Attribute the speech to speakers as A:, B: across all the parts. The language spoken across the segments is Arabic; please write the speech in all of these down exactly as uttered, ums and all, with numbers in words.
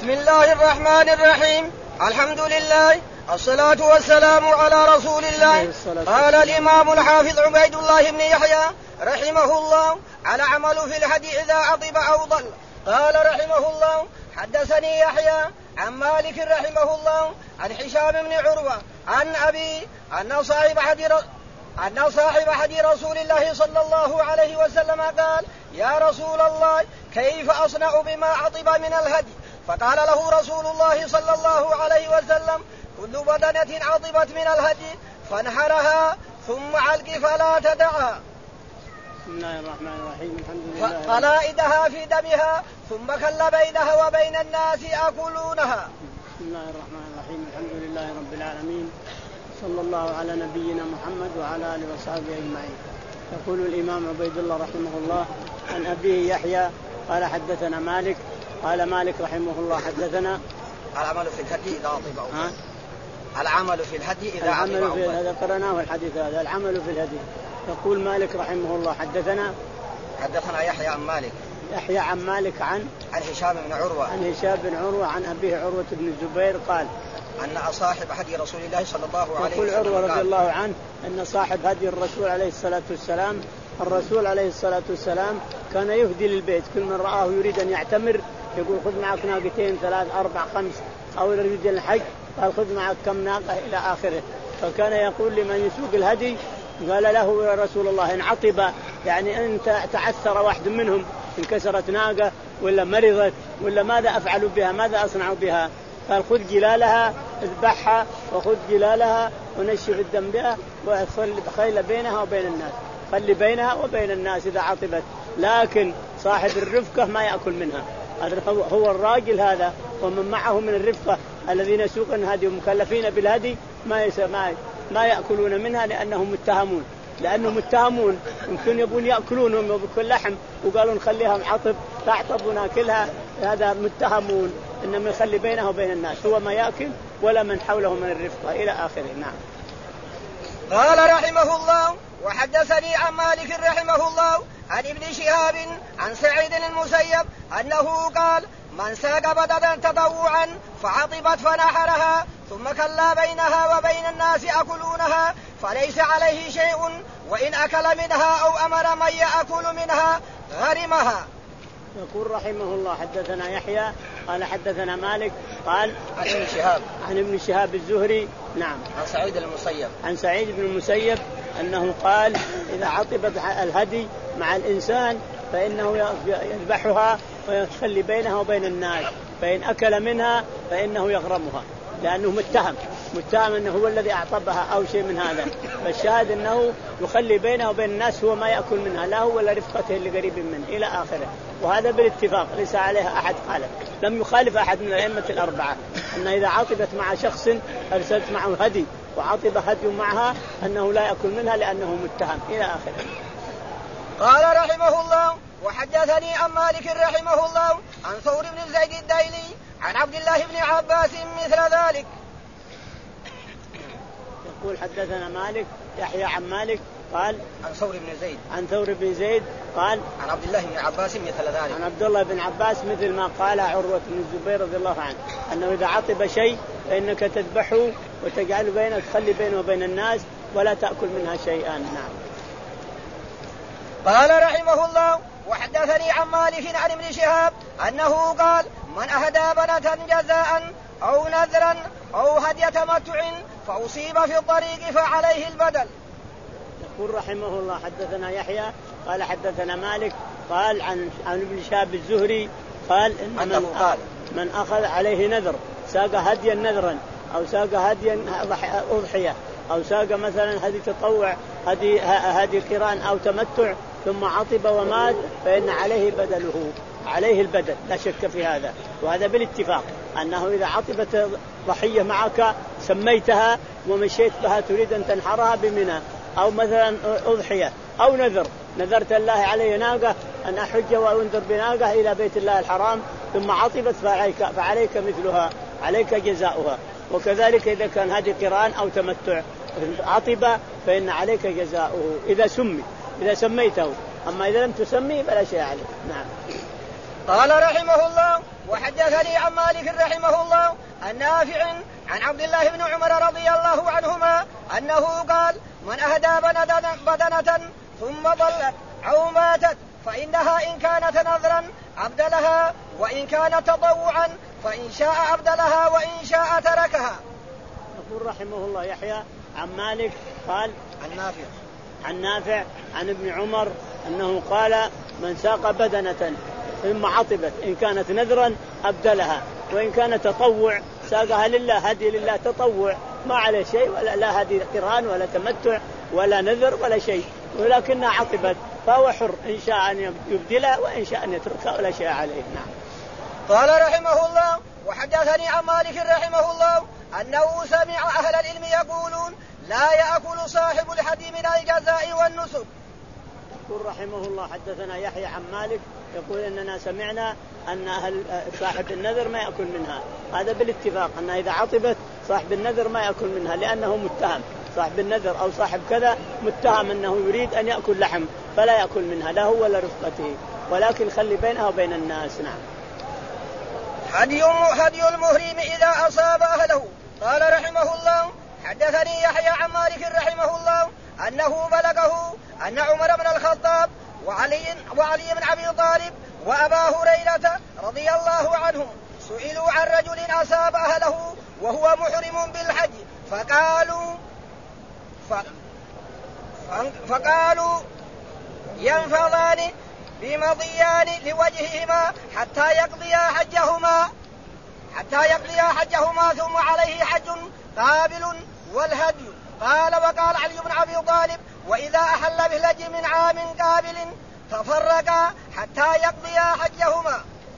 A: بسم الله الرحمن الرحيم. الحمد لله الصلاة والسلام على رسول الله. قال الإمام الحافظ عبيد الله بن يحيى رحمه الله: العمل في الهدي إذا عطب أو ضل. قال رحمه الله: حدثني يحيى عن مالك رحمه الله عن هشام بن عروة عن أبي أن صاحب حديث أن صاحب حديث رسول الله صلى الله عليه وسلم قال: يا رسول الله، كيف أصنع بما عطب من الهدي؟ فقال له رسول الله صلى الله عليه وسلم: كل بدنة عطبت من الهدي فانحرها ثم علق فلا تدعها.
B: بسم الله الرحمن الرحيم. الحمد لله.
A: قلائدها في دمها ثم كل بينها وبين الناس يأكلونها.
B: بسم الله الرحمن الرحيم. الحمد لله رب العالمين، صلى الله على نبينا محمد وعلى آله وصحبه أجمعين. يقول الإمام عبيد الله رحمه الله عن أبيه يحيى قال: حدثنا مالك. قال مالك رحمه الله: حدثنا
A: العمل في الهدي إذا عطب أو ضل. العمل في الهدي إذا
B: عطب أو ضل. هذا قرأناه الحديث هذا، العمل في الهدي. يقول مالك رحمه الله: حدثنا
A: حدثنا يحيى عن مالك
B: يحيى عن مالك عن
A: عن هشام بن عروة
B: عن هشام بن عروة عن أبيه عروة بن الزبير قال:
A: أن صاحب هدي رسول الله صلى الله عليه
B: وسلم. يقول عروة رضي الله عنه أن صاحب هدي الرسول عليه الصلاة والسلام الرسول عليه الصلاة والسلام كان يهدي للبيت، كل من رآه يريد أن يعتمر يقول: خذ معك ناقتين ثلاث أربع خمس، أو يريد الحج قال: خذ معك كم ناقة إلى آخره. فكان يقول لمن يسوق الهدي، قال له: يا رسول الله، إن عطب يعني أنت تعثر واحد منهم، انكسرت ناقة ولا مرضت ولا ماذا أفعل بها، ماذا أصنع بها؟ قال: خذ جلالها اذبحها، وخذ جلالها ونشف الدم بها، وخلي بينها وبين الناس، خلي بينها وبين الناس إذا عطبت، لكن صاحب الرفقة ما يأكل منها. هو الراجل هذا ومن معه من الرفقة الذين يسوقون الهدي ومكلفين بالهدي ما ما ما يأكلون منها لأنهم متهمون لأنهم متهمون يمكن يبون يأكلونهم وبكل لحم، وقالوا نخليها معطب تعطب وناكلها، هذا متهمون. إنما يخلي بينه وبين الناس، هو ما يأكل ولا من حوله من الرفقة إلى آخره. نعم.
A: قال رحمه الله: وحدثني عن مالك رحمه الله عن ابن شهاب عن سعيد المسيب أنه قال: من ساق بدنة تطوعا فعطبت فنحرها ثم كلا بينها وبين الناس يأكلونها فليس عليه شيء، وإن أكل منها أو أمر من يأكل منها غرمها.
B: يقول رحمه الله: حدثنا يحيى قال: حدثنا مالك قال:
A: عن ابن شهاب
B: عن ابن شهاب الزهري. نعم.
A: عن سعيد المسيب
B: عن سعيد بن المسيب أنه قال: إذا عطبت الهدي مع الإنسان فإنه يذبحها ويخلي بينها وبين الناس، فإن أكل منها فإنه يغرمها، لأنه متهم متهم أنه هو الذي أعطبها أو شيء من هذا. فالشاهد أنه يخلي بينه وبين الناس، هو ما يأكل منها، لا هو ولا رفقته اللي قريب منه إلى آخره. وهذا بالاتفاق ليس عليها أحد خالف، لم يخالف أحد من الأئمة الأربعة أن إذا عطبت مع شخص أرسلت معه هدي وعطب هدي معها أنه لا يأكل منها لأنه متهم إلى آخره.
A: قال رحمه الله: وحدثني عن مالك رحمه الله عن ثور بن زيد الديلي عن عبد الله بن عباس مثل ذلك.
B: يقول: حدثنا مالك يحيى عن مالك قال:
A: عن ثور بن زيد
B: عن ثور بن زيد قال:
A: عن عبد الله بن عباس مثل ذلك.
B: عن عبد الله بن عباس مثل ما قال عروة بن الزبير رضي الله عنه، أنه إذا عطب شيء فإنك تذبحه وتجعل بينك تخلي بينه وبين الناس ولا تأكل منها شيئا. نعم.
A: قال رحمه الله: وحدثني عن مالك عن ابن شهاب أنه قال: من أهدى بنة جزاء أو نذرا أو هدي تمتع فأصيب في الطريق فعليه البدل.
B: يقول رحمه الله: حدثنا يحيى قال: حدثنا مالك قال عن عن ابن شهاب الزهري قال: إن من,
A: قال
B: من أخذ عليه نذر، ساق هديا نذرا أو ساق هديا أضحية أو ساق مثلا هدي تطوع هدي هدي قران أو تمتع ثم عطب ومات فإن عليه بدله، عليه البدل لا شك في هذا. وهذا بالاتفاق أنه إذا عطبت ضحية معك سميتها ومشيت بها تريد أن تنحرها بمنى، أو مثلا أضحية أو نذر، نذرت الله علي ناقة أن أحج وأنذر بناقة إلى بيت الله الحرام ثم عطبت فعليك, فعليك مثلها، عليك جزاؤها. وكذلك إذا كان هذه قران أو تمتع عطب فإن عليك جزاؤه إذا سمي إذا سميته، أما إذا لم تسمي فلا شيء عليه. نعم.
A: قال رحمه الله: وحدثني عن مالك رحمه الله النافع عن عبد الله بن عمر رضي الله عنهما أنه قال من أهدى بدنة ثم ضلت أو ماتت فإنها إن كانت نذرا أبدلها وإن كانت تطوعا فإن شاء أبدلها وإن شاء تركها.
B: يقول رحمه الله يحيى عن مالك قال
A: عن نافع
B: عن نافع عن ابن عمر أنه قال من ساق بدنة ثم عطبت إن كانت نذرا أبدلها وإن كانت تطوع ساقها لله هدي لله تطوع ما عليه شيء ولا لا هدي قران ولا تمتع ولا نذر ولا شيء ولكنها عطبت فهو حر إن شاء أن يبدلها وإن شاء أن يتركها ولا شيء عليه. نعم.
A: قال رحمه الله وحدثني عن مالك رحمه الله أنه سمع أهل العلم يقولون لا يأكل صاحب الحدي من الجزاء والنسك.
B: يقول رحمه الله حدثنا يحيى عن مالك يقول إننا سمعنا أن أهل صاحب النذر ما يأكل منها. هذا بالاتفاق أن إذا عطبت صاحب النذر ما يأكل منها لأنه متهم صاحب النذر أو صاحب كذا متهم أنه يريد أن يأكل لحم فلا يأكل منها لا هو ولا رفقته ولكن خلي بينها وبين الناس. نعم.
A: هدي هدي المهرم إذا أصاب أهله. قال رحمه الله حدثني يحيى عن مالك رحمه الله أنه بلغه أن عمر بن الخطاب وعلي, وعلي بن أبي طالب وأبا هريرة رضي الله عنهم سئلوا عن رجل أصاب أهله وهو محرم بالحج فقالوا فقالوا ينفضان بمضيان لوجههما حتى يقضيا حجهما حتى يقضيا حجهما ثم عليه حج قابل والهدي. قال وقال علي بن أبي طالب وإذا أحل بالحج من عام قابل تفرقا حتى يقضيا حجهما.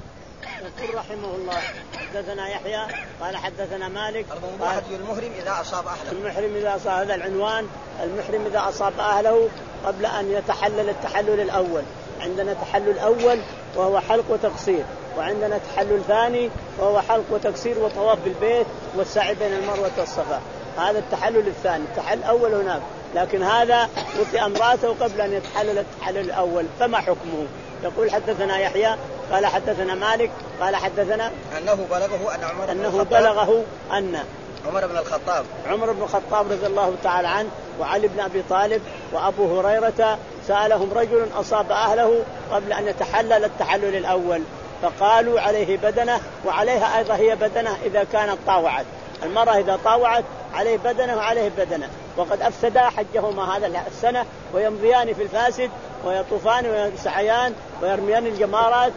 B: يقول رحمه الله حدثنا يحيى قال حدثنا مالك
A: قال هدي المحرم إذا أصاب أهله.
B: المحرم إذا أصاب هذا العنوان المحرم إذا أصاب أهله قبل أن يتحلل التحلل الأول. عندنا تحلل أول وهو حلق وتقصير وعندنا تحلل ثاني وهو حلق وتقصير وطواف بالبيت والسعي بين المروة والصفا. هذا التحلل الثاني. التحلل الأول هناك لكن هذا وطئ امرأته قبل أن يتحلل التحلل الأول فما حكمه؟ يقول حدثنا يحيى قال حدثنا مالك قال حدثنا
A: أنه بلغه أن عمر
B: أنه بلغه أن
A: عمر بن الخطاب
B: عمر بن الخطاب رضي الله تعالى عنه وعلي بن أبي طالب وأبو هريرة سألهم رجل أصاب أهله قبل أن يتحلل التحلل الأول فقالوا عليه بدنة وعليها أيضا هي بدنة إذا كانت طاوعت. المرأة إذا طاوعت عليه بدنة وعليه بدنة وقد أفسدا حجهما هذا السنة ويمضيان في الفاسد ويطوفان ويسعيان ويرميان الجمارات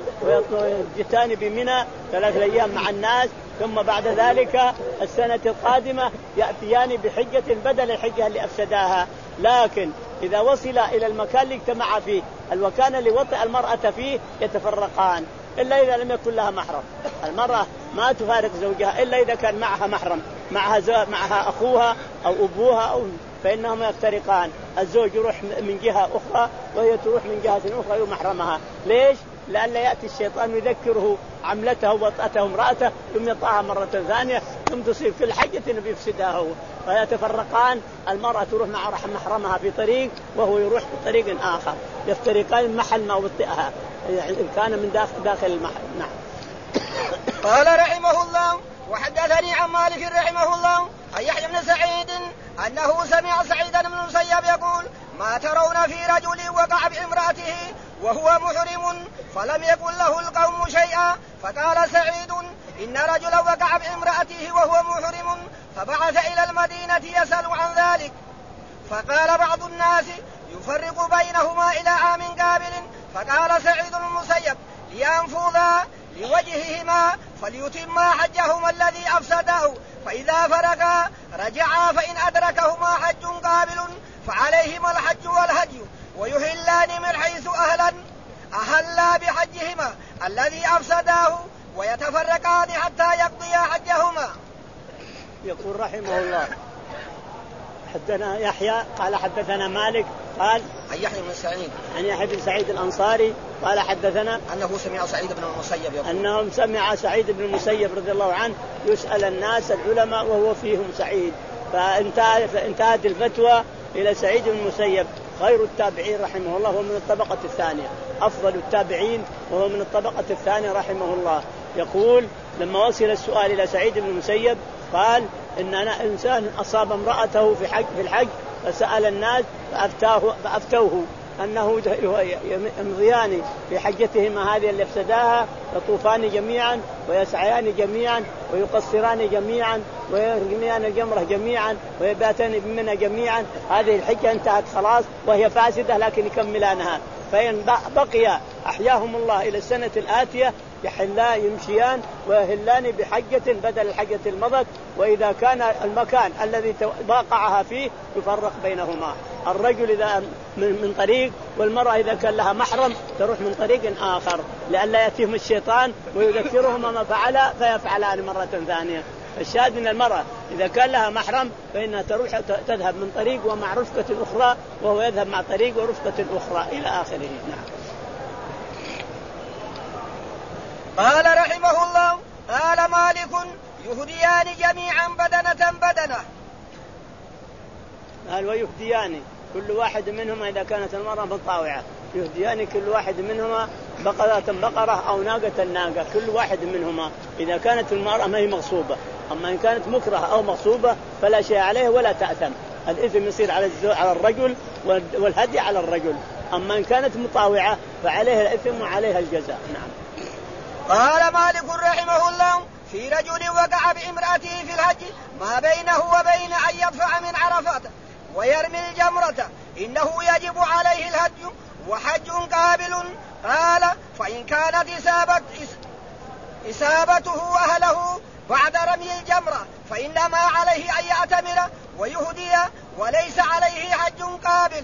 B: ويجتان بمنى ثلاثة أيام مع الناس ثم بعد ذلك السنة القادمة يأتيان بحجة بدل الحجة اللي أفسداها. لكن إذا وصل إلى المكان اللي اجتمع فيه المكان اللي وطئ المرأة فيه يتفرقان إلا إذا لم يكن لها محرم. المرأة ما تفارق زوجها إلا إذا كان معها محرم معها, معها أخوها أو أبوها أو فإنهم يفترقان. الزوج يروح من جهة أخرى وهي تروح من جهة أخرى ومحرمها. ليش؟ لألا يأتي الشيطان يذكره عملته وطأته امرأته ثم يطأها مرة ثانية ثم تصير في الحجة بيفسدها هو فيتفرقان. المرأة تروح مع محرمها في طريق وهو يروح في طريق آخر يفترقان محل ما وطئها كان من داخل داخل المحرم. نعم.
A: قال رحمه الله وحدثني عن مالك رحمه الله عن يحيى بن سعيد أنه سمع سعيد بن المسيب يقول ما ترون في رجل وقع بامرأته وهو محرم فلم يقل له القوم شيئا فقال سعيد إن رجلا وقع بامرأته وهو محرم فبعث إلى المدينة يسأل عن ذلك فقال بعض الناس يفرق بينهما إلى عام قابل فقال سعيد بن المسيب لينفذا لوجههما فليتما حجهما الذي أفسده فإذا فرقا رجعا فإن أدركهما حج قابل فعليهما الحج والهدي ويهلان من حيث أهلا أهلا بحجهما الذي أفسداه ويتفرقان حتى يقضيا حجهما.
B: يقول رحمه الله حدثنا يحيى قال حدثنا مالك قال
A: عن يحيى بن سعيد
B: عن يحيى بن سعيد الأنصاري قال حدثنا
A: أنه سمع سعيد بن المسيب يقول
B: أنهم سمع سعيد بن المسيب رضي الله عنه يسأل الناس العلماء وهو فيهم سعيد فانتهت الفتوى إلى سعيد بن المسيب خير التابعين رحمه الله ومن الطبقة الثانية أفضل التابعين وهو من الطبقة الثانية رحمه الله يقول لما وصل السؤال إلى سعيد بن المسيب قال إن أنا إنسان أصاب امرأته في حج في الحج فسأل الناس فأفتاه فأفتوه أنه يمضيان في حجتهما هذه اللي افسداها يطوفان جميعا ويسعيان جميعا ويقصران جميعا ويرميان الجمرة جميعا ويباتان بمنى جميعا. هذه الحجة انتهت خلاص وهي فاسدة لكن يكملانها. فإن بقي أحياهم الله إلى السنة الآتية يحلا يمشيان ويهلان بحجة بدل الحجة المضت. وإذا كان المكان الذي واقعها فيه يفرق بينهما. الرجل إذا من طريق والمرأة إذا كان لها محرم تروح من طريق آخر لئلا يأتيهم الشيطان ويذكرهما ما فعل فيفعلان مرة ثانية. الشاهد من المرأة إذا كان لها محرم فإنها تروح تذهب من طريق ومع رفقة أخرى وهو يذهب مع طريق ورفقة أخرى إلى آخره. نعم.
A: قال رحمه الله قال مالك يهديان جميعا بدنة بدنة.
B: قال ويهديان كل واحد منهما إذا كانت المرأة مطاوعة يهديان كل واحد منهما بقرة بقرة أو ناقة ناقة كل واحد منهما إذا كانت المرأة ما هي مغصوبة. أما إن كانت مكرهة أو مغصوبة فلا شيء عليه ولا تأثم. الإثم يصير على على الرجل والهدي على الرجل. أما إن كانت مطاوعة فعليها الإثم وعليها الجزاء. نعم.
A: قال مالك رحمه الله في رجل وقع بامرأته في الحج ما بينه وبين أن يدفع من عرفات ويرمي الجمرة إنه يجب عليه الهدي وحج قابل. قال فإن كانت إصابت إصابته أهله بعد رمي الجمرة فإنما عليه أن يعتمر ويهدي وليس عليه حج قابل.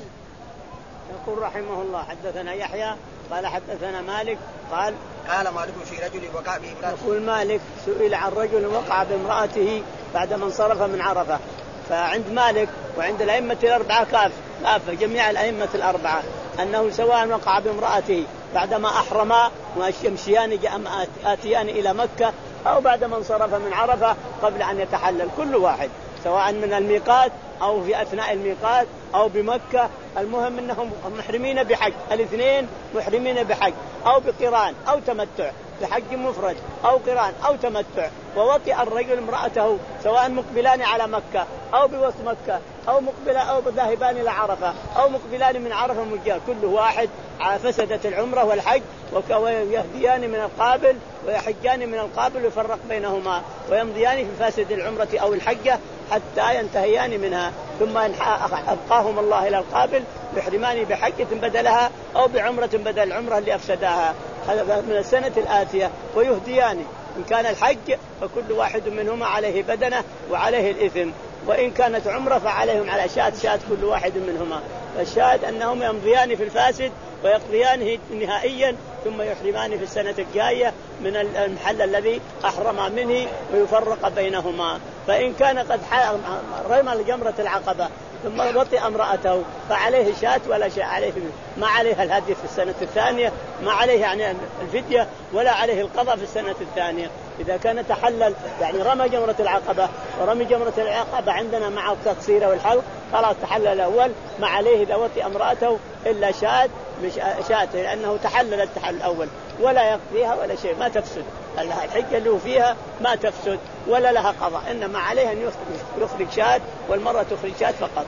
B: يقول رحمه الله حدثنا يحيى قال حدثنا مالك قال
A: قال مالك في رجل وقع بامرأته.
B: يقول مالك سئل عن رجل وقع بامرأته بعدما انصرف من عرفة. فعند مالك وعند الأئمة الأربعة كاف كافة جميع الأئمة الأربعة أنه سواء وقع بامرأته بعدما أحرما ويمشيان آتيان إلى مكة أو بعدما انصرف من عرفة قبل أن يتحلل كل واحد سواء من الميقات أو في أثناء الميقات أو بمكة. المهم أنهم محرمين بحج الاثنين محرمين بحج أو بقران أو تمتع بحج مفرد أو قران أو تمتع. ووطئ الرجل امرأته سواء مقبلان على مكة أو بوسط مكة أو مقبلة أو ذاهبان إلى عرفة أو مقبلان من عرفة مجاه كل واحد فسدت العمرة والحج ويهديان من القابل ويحجان من القابل ويفرق بينهما ويمضيان في فاسد العمرة أو الحجة حتى ينتهيان منها ثم أبقاهم الله إلى القابل يحرمان بحجة بدلها أو بعمرة بدل العمرة اللي أفسداها هذا من السنة الآتية. ويهديان إن كان الحج فكل واحد منهما عليه بدنة وعليه الإثم. وإن كانت عمرة فعليهم على شاة شاة كل واحد منهما. فالشاهد أنهم يمضيان في الفاسد ويقضيانه نهائيا ثم يحرمان في السنة الجاية من المحل الذي أحرم منه ويفرق بينهما. فإن كان قد رمى جمرة العقبة ثم وطئ امرأته فعليه شاة ولا شيء عليه ما عليها الهدي في السنة الثانية ما عليه يعني الفدية ولا عليه القضاء في السنة الثانية. إذا كان تحلل يعني رمى جمرة العقبة ورمي جمرة العقبة عندنا مع التقصير والحلق خلاص تحلل الأول ما عليه إذا وطئ امرأته إلا شاة مش شاته لأنه تحلل التحلل الأول ولا يقضيها ولا شيء ما تفسد الحجة اللي هو فيها ما تفسد ولا لها قضاء إنما عليها أن يخرج شاة والمرة تخرج شاة فقط.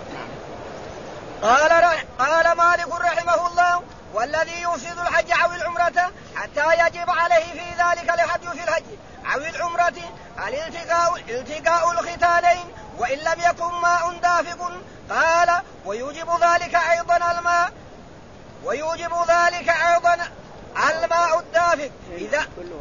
A: قال قال مالك رحمه الله والذي يفسد الحج أو العمرة حتى يجب عليه في ذلك الحج في الحج أو العمرة الالتقاء التقاء الختانين وإن لم يكن ماء دافق. قال ويوجب ذلك أيضا الماء ويوجب ذلك أيضا الماء الدافق إذا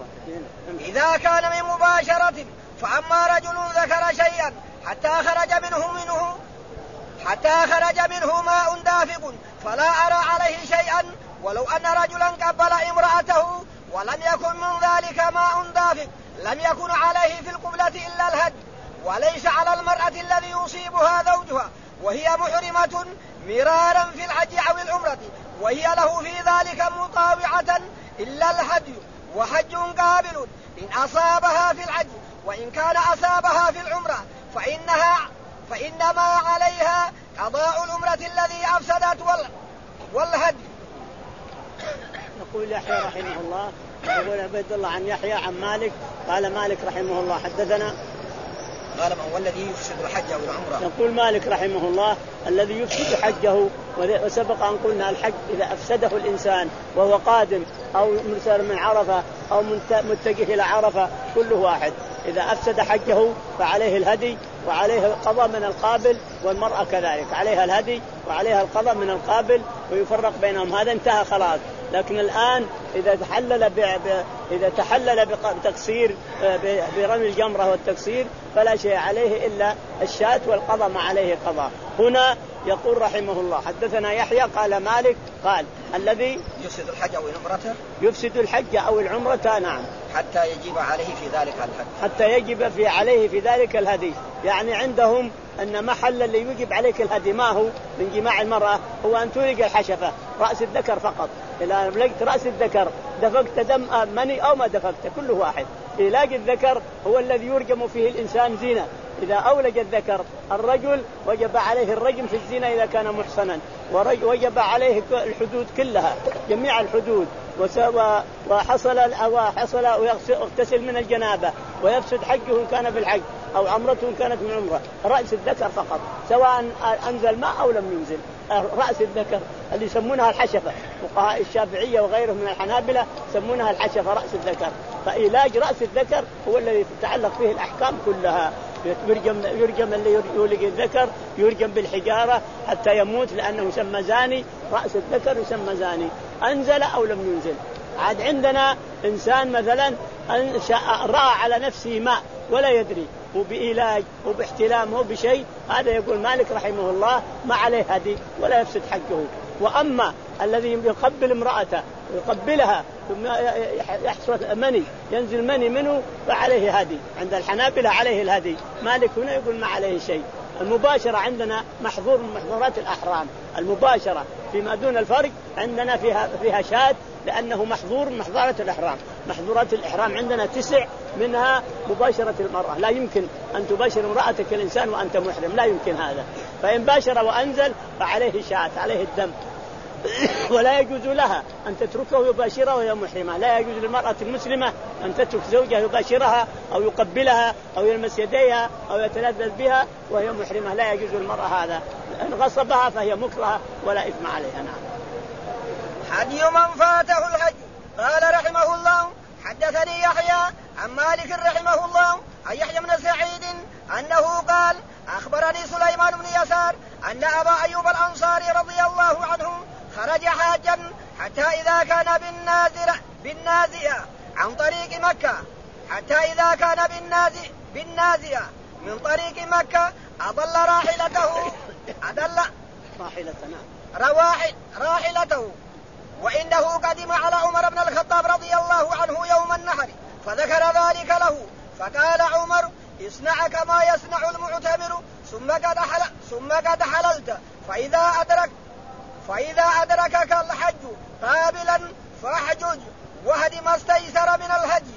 A: إذا كان من مباشرة. فأما رجل ذكر شيئا حتى خرج منه منه حتى خرج منه ماء دافق فلا أرى عليه شيئا ولو أن رجلا قبل امرأته ولم يكن من ذلك ماء دافق لم يكن عليه في القبلة إلا الهدي وليس على المرأة الذي يصيبها زوجها وهي محرمة مرارا في الحج أو العمرة وهي له في ذلك مطاوعة إلا الهدي وحج قابل إن أصابها في الحج وإن كان أصابها في العمرة فإنها فإنما عليها قضاء العمرة الذي أفسدت والهدي.
B: يقول يحيى رحمه الله يقول عبيد الله عن يحيى عن مالك قال مالك رحمه الله حدثنا
A: قال من هو الذي يفسد الحج أو العمرة؟
B: يقول مالك رحمه الله الذي يفسد حجه، وسبق أن قلنا الحج إذا أفسده الإنسان وهو قادم أو مرسل من عرفة أو متجه إلى عرفة كله واحد، إذا أفسد حجه فعليه الهدي وعليه القضاء من القابل، والمرأة كذلك عليها الهدي وعليها القضاء من القابل ويفرق بينهم، هذا انتهى خلاص. لكن الآن إذا تحلل ب... إذا تحلل بتقصير برمي الجمرة والتقصير فلا شيء عليه إلا الشاة والقضاء ما عليه قضاء. هنا يقول رحمه الله حدثنا يحيى قال مالك قال الذي
A: يفسد الحج أو العمرة
B: يفسد الحج أو العمرة نعم
A: حتى يجب عليه في ذلك الحج
B: حتى يجب في عليه في ذلك الهدي. يعني عندهم أن محل اللي يجب عليك الهدي ما هو من جماع المرأة هو أن تولج الحشفة رأس الذكر فقط. إذا لقيت رأس الذكر دفقت دم مني أو ما دفقت كله واحد. علاج الذكر هو الذي يرجم فيه الإنسان زينة. إذا أولج الذكر الرجل وجب عليه الرجم في الزنا إذا كان محصنا، ووجب عليه الحدود كلها جميع الحدود، وحصل وحصل ويغتسل من الجنابة ويفسد حجه إن كان في الحج أو عمرته إن كانت من عمرة. رأس الذكر فقط سواء أنزل ماء أو لم ينزل، رأس الذكر اللي يسمونها الحشفة، فقهاء الشافعية وغيرهم من الحنابلة يسمونها الحشفة رأس الذكر. فعلاج رأس الذكر هو الذي تتعلق فيه الأحكام كلها. يرجم, يرجم اللي يولج الذكر يرجم بالحجارة حتى يموت لأنه يسمى زاني. رأس الذكر يسمى زاني أنزل أو لم ينزل. عاد عندنا إنسان مثلا رأى على نفسه ماء ولا يدري وبإيلاج وباحتلام وبشيء، هذا يقول مالك رحمه الله ما عليه هدي ولا يفسد حقه. وأما الذي يقبل امرأته ويقبلها ثم يحصل مني ينزل مني منه فعليه هدي. عند الحنابلة عليه الهدي، مالك هنا يقول ما عليه شيء. المباشرة عندنا محظور من محظورات الأحرام، المباشرة فيما دون الفرج عندنا فيها فيها شاذ لأنه محظور من محظورات الأحرام. محظورات الإحرام عندنا تسع، منها مباشرة المرأة، لا يمكن أن تباشر امرأتك الإنسان وأنت محرم، لا يمكن هذا. فإن باشر وأنزل فعليه شاة عليه الدم ولا يجوز لها أن تتركه يباشرها وهي محرمة. لا يجوز للمرأة المسلمة أن تترك زوجها يباشرها أو يقبلها أو يلمس يديها أو يتلذذ بها وهي محرمة، لا يجوز للمرأة هذا. إن غصبها فهي مكرهة ولا إثم عليها. نعم.
A: هدي من فاته الحج. قال رحمه الله حدثني يحيى عن مالك رحمه الله عن يحيى بن سعيد أنه قال أخبرني سليمان بن يسار أن أبا أيوب الأنصاري رضي الله عنه خرج حاجا حتى إذا كان بالنازرة بالنازية عن طريق مكة حتى إذا كان بالنازية بالنازية من طريق مكة أضل راحلته أضل
B: راحلتنا
A: رواحل راحلته وإنه قدم على عمر بن الخطاب رضي الله عنه يوم النحر فذكر ذلك له فقال عمر اصنع كما يصنع المعتمر ثم قد حل ثم قد حللت فإذا أدرك فإذا أدركك الحج قابلا فاحجج وهد ما استيسر من الهدي.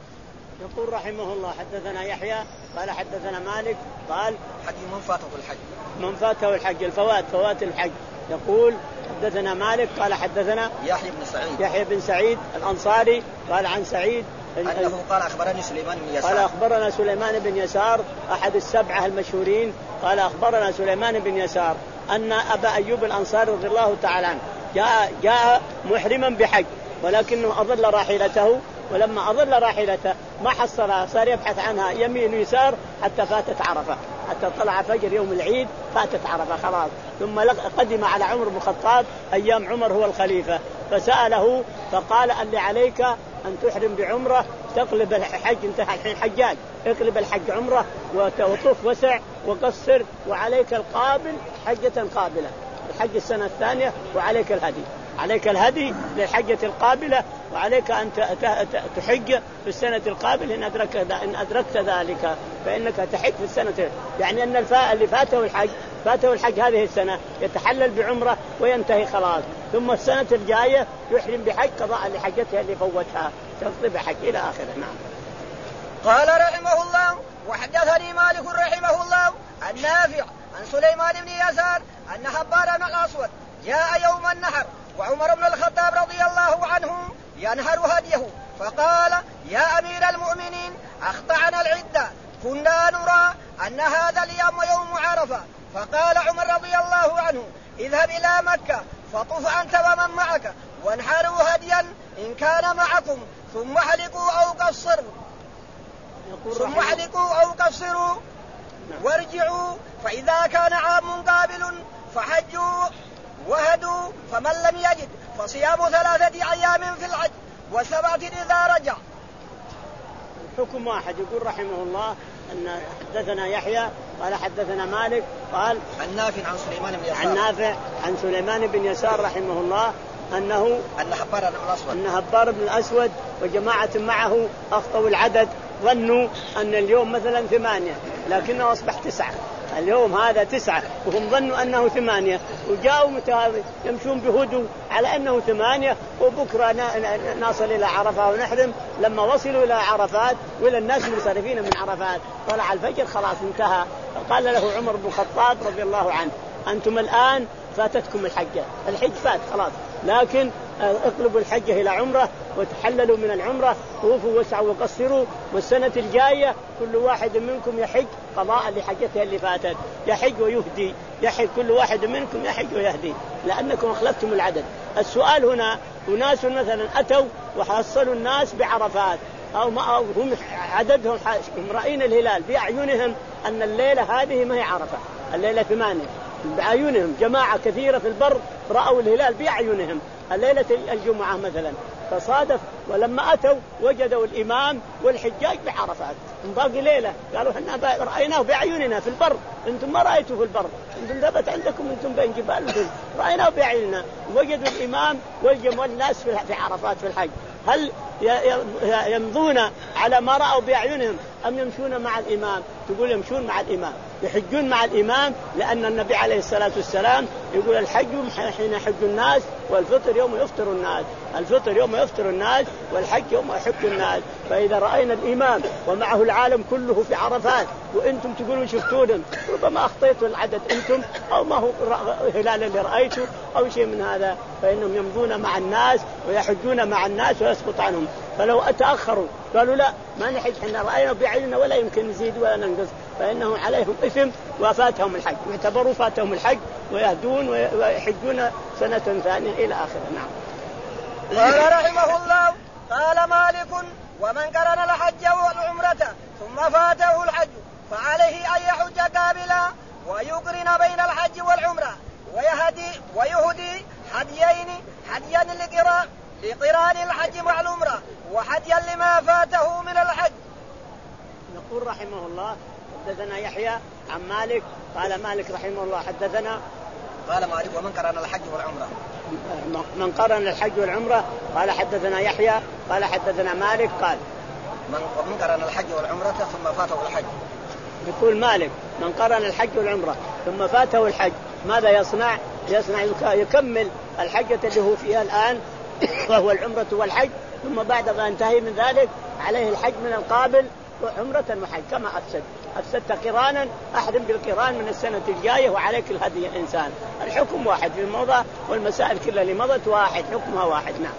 B: يقول رحمه الله حدثنا يحيى قال حدثنا مالك قال
A: هدي من فاته الحج
B: من فاته الحج الفوات فوات الحج. يقول حدثنا مالك قال حدثنا
A: يحيى بن سعيد
B: يحيى بن سعيد الأنصاري قال عن سعيد
A: أنه قال أخبرني سليمان بن يسار
B: قال أخبرنا سليمان بن يسار أحد السبعة المشهورين. قال أخبرنا سليمان بن يسار أن أبا أيوب الأنصاري رضي الله تعالى عنه جاء, جاء محرما بحج ولكنه أضل راحلته، ولما أضل راحلته ما حصلها صار يبحث عنها يمين ويسار حتى فاتت عرفة، حتى طلع فجر يوم العيد فاتت عرفة خلاص. ثم قدم على عمر بن الخطاب أيام عمر هو الخليفة فسأله فقال اللي عليك أن تحرم بعمرة تقلب الحج، انت الحين حجاج اقلب الحج عمرة وطوف وسع وقصر وعليك القابل حجة قابلة الحج السنة الثانية وعليك الهدي عليك الهدي للحجة القابلة وعليك أن تحج في السنة القابلة إن أدركت إن أدركت ذلك فإنك تحج في السنة. يعني أن الفاء اللي فاته الحج فاته الحج هذه السنة يتحلل بعمرة وينتهي خلاص، ثم السنة الجاية يحرم بحج قضاء لحجتها اللي فوتها تقضي بحج إلى آخره. نعم.
A: قال رحمه الله وحدثني مالك رحمه الله النافع عن سليمان بن يسار أن حبار بن الأسود جاء يوم النحر وعمر بن الخطاب رضي الله عنه ينهر هديه فقال يا أمير المؤمنين أخطأنا العدة، كنا نرى أن هذا اليوم يوم عرفة. فقال عمر رضي الله عنه اذهب إلى مكة فطف أنت ومن معك وانحروا هديا إن كان معكم ثم حلقوا أو قصروا ثم حلقوا أو قصروا وارجعوا، فإذا كان عام قابل فحجوا وهدوا، فمن لم يجد فصيام ثلاثة أيام في الحج وسبعة إذا رجع.
B: حكم واحد. يقول رحمه الله أن حدثنا يحيى قال حدثنا مالك قال
A: عن نافع عن سليمان بن يسار
B: عن نافع عن سليمان بن يسار رحمه الله أنه
A: أن هبار بن الأسود
B: أن هبار بن الأسود وجماعة معه أخطأوا العدد، ظنوا أن اليوم مثلا ثمانية لكنه أصبح تسعة، اليوم هذا تسعة وهم ظنوا أنه ثمانية، وجاءوا يمشون بهدوء على أنه ثمانية، وبكرة نصل إلى عرفة ونحرم. لما وصلوا إلى عرفات وإلى الناس منصرفين من عرفات طلع الفجر خلاص انتهى. فقال له عمر بن الخطاب رضي الله عنه أنتم الآن فاتتكم الحجة، الحج فات خلاص، لكن اقلبوا الحجة إلى عمرة وتحللوا من العمرة، طوفوا واسعوا وقصروا، والسنة الجاية كل واحد منكم يحج قضاء لحجته اللي فاتت، يحج ويهدي، يحج كل واحد منكم يحج ويهدي لأنكم أخلفتم العدد. السؤال هنا أناس مثلا أتوا وحصلوا الناس بعرفات أو ما أو هم عددهم رأينا الهلال بأعينهم أن الليلة هذه ما هي عرفة، الليلة ثمانية بأعينهم، جماعة كثيرة في البر رأوا الهلال بأعينهم الليلة الجمعة مثلا، فصادف ولما أتوا وجدوا الإمام والحجاج بعرفات باقي ليلة، قالوا إحنا رأيناه بأعيننا في البر، أنتم ما رأيتوا في البر، أنتم ثبت عندكم أنتم بين جبال، رأيناه بأعيننا. وجدوا الإمام والجمع الناس في عرفات في الحج، هل يمضون على ما رأوا بأعينهم أم يمشون مع الإمام؟ تقول يمشون مع الإمام، يحجون مع الإمام، لأن النبي عليه الصلاة والسلام يقول الحج حين يحج الناس والفطر يوم يفطر الناس، الفطر يوم يفطر الناس والحج يوم يحج الناس. فإذا رأينا الإمام ومعه العالم كله في عرفات وأنتم تقولون شفتونا، ربما أخطيتوا العدد أنتم أو ما هو هلال اللي رأيته أو شيء من هذا، فإنهم يمضون مع الناس ويحجون مع الناس ويسقط عنهم. فلو أتأخروا قالوا لا ما نحج حنا رأينا بعيننا ولا يمكن نزيد ولا ننقص، فإنهم عليهم إثم وفاتهم الحج، يعتبروا فاتهم الحج ويهدون ويحجون سنة ثانية إلى آخره. نعم.
A: قال رحمه الله قال مالك ومن قرن الحج والعمرة ثم فاته الحج فعليه أن يحج قابلا ويقرن بين الحج والعمرة ويهدي ويهدي هديين، هديا لقران لقران الحج مع العمرة وهديا لما فاته من الحج.
B: يقول رحمه الله حدثنا يحيى عن مالك قال مالك رحمه الله حدثنا
A: قال مالك ومن قرن الحج والعمرة
B: من قرن الحج والعمرة قال حدثنا يحيى قال حدثنا مالك قال
A: من قرن الحج والعمرة ثم فاته الحج.
B: يقول مالك من قرن الحج والعمرة ثم فاته الحج ماذا يصنع؟ يصنع يكمل الحجة اللي هو فيها الآن وهو العمرة والحج، ثم بعد ما ينتهي من ذلك عليه الحج من القابل وعمرة وحج كما أفسد أفسدت قرانا أحد بالقران من السنة الجاية وعليك الهدي الإنسان. الحكم واحد في الموضع والمسائل كلها اللي مضت واحد حكمها واحد. نعم.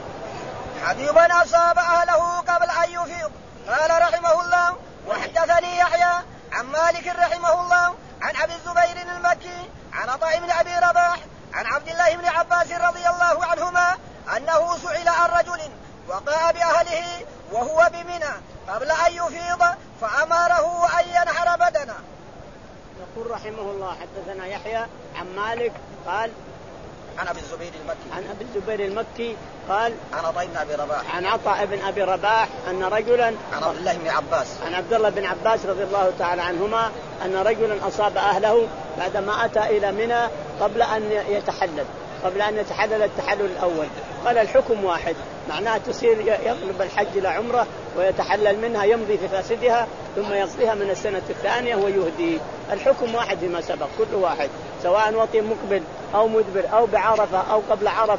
A: حبيبا أصاب أهله قبل أن يفيض. قال رحمه الله وحدثني يحيى عن مالك رحمه الله عن أبي الزبير المكي عن عطاء بن أبي رباح عن عبد الله بن عباس رضي الله عنهما أنه سئل عن رجل وقع بأهله وهو بمنى قبل أن يفيض فأمره أن ينحر بدنا.
B: يقول رحمه الله حدثنا يحيى عن مالك قال
A: عن أبي الزبير المكي
B: عن أبي الزبير المكي قال
A: عن عطاء بن أبي رباح
B: عن عطاء بن أبي رباح أن رجلا
A: عن عبد الله بن عباس
B: عن عبد الله بن عباس رضي الله تعالى عنهما أن رجلا أصاب أهله بعدما أتى إلى منى قبل أن يتحلل قبل أن يتحلل التحلل الأول. قال الحكم واحد، معناه تصير يقلب الحج إلى عمرة ويتحلل منها يمضي في فاسدها ثم يقضيها من السنة الثانية ويهدي. الحكم واحد فيما سبق كل واحد سواء وطي مقبل أو مدبر أو بعرفة أو قبل عرفة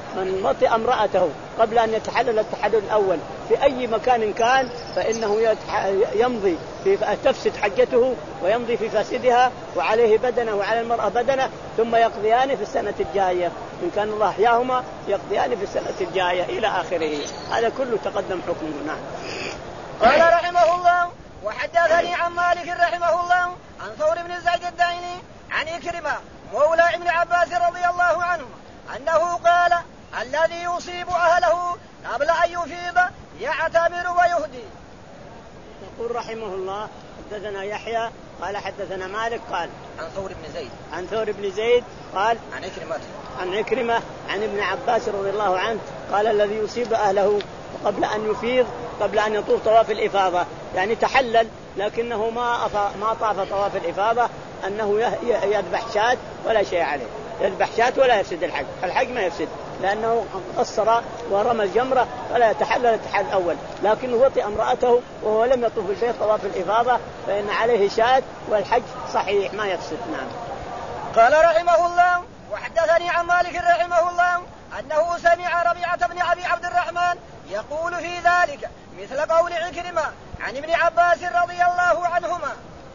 B: من وطئ امرأته قبل أن يتحلل التحلل الأول في أي مكان كان فإنه يمضي في تفسد حجته ويمضي في فاسدها وعليه بدنه وعلى المرأة بدنه ثم يقضيان في السنة الجاية إن كان الله أحياهما يقضيان في السنة الجاية إلى آخره. هذا كله تقدم حكمه. نعم.
A: قال رحمه الله وحدثني عن مالك رحمه الله عن ثور بن زيد الدعيني عن إكرمة مولى ابن عباس رضي الله عنه أنه قال الذي يصيب أهله قبل أن يفيض يعتمر ويهدي.
B: يقول رحمه الله حدثنا يحيى قال حدثنا مالك قال
A: عن ثور بن زيد
B: عن ثور بن زيد قال
A: عن إكرمة
B: عن إكرمة عن ابن عباس رضي الله عنه قال الذي يصيب أهله قبل أن يفيض قبل أن يطوف طواف الإفاضة يعني تحلل لكنه ما ما طاف طواف الإفاضة أنه يذبح شاة ولا شيء عليه، يذبح شاة ولا يفسد الحج، الحج ما يفسد لأنه قصر ورمى الجمرة ولا يتحلل التحلل الأول، لكنه وطئ امرأته وهو لم يطوف بالبيت طواف الإفاضة فإن عليه شاة والحج صحيح ما يفسد. نعم.
A: قال رحمه الله وحدثني عن مالك رحمه الله أنه سمع ربيعة بن أبي عبد الرحمن يقول في ذلك مثل قول عكرمة عن ابن عباس رضي الله عنهما.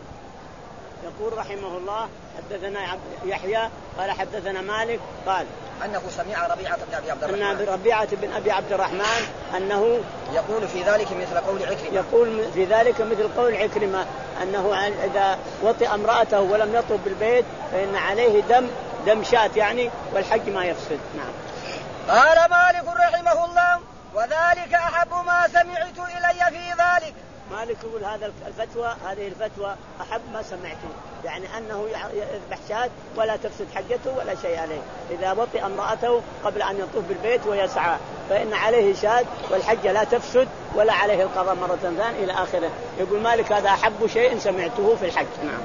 B: يقول رحمه الله حدثنا يحيى قال حدثنا مالك قال
A: أنه سمع ربيعة بن أبي عبد الرحمن
B: أن ربيعة بن أبي عبد الرحمن أنه
A: يقول في ذلك مثل قول عكرمة
B: يقول في ذلك مثل قول عكرمة أنه إذا وطئ امرأته ولم يطوف بالبيت فإن عليه دم دم شاة يعني والحج ما يفسد. نعم.
A: قال مالك رحمه الله وذلك أحب ما سمعت إلي في ذلك.
B: مالك يقول هذا الفتوى هذه الفتوى أحب ما سمعته يعني أنه يذبح شاة ولا تفسد حجته ولا شيء عليه إذا وطئ امرأته قبل أن يطوف بالبيت ويسعى فإن عليه شاة والحج لا تفسد ولا عليه القضاء مرة ثانية إلى آخره. يقول مالك هذا أحب شيء سمعته في الحج. نعم.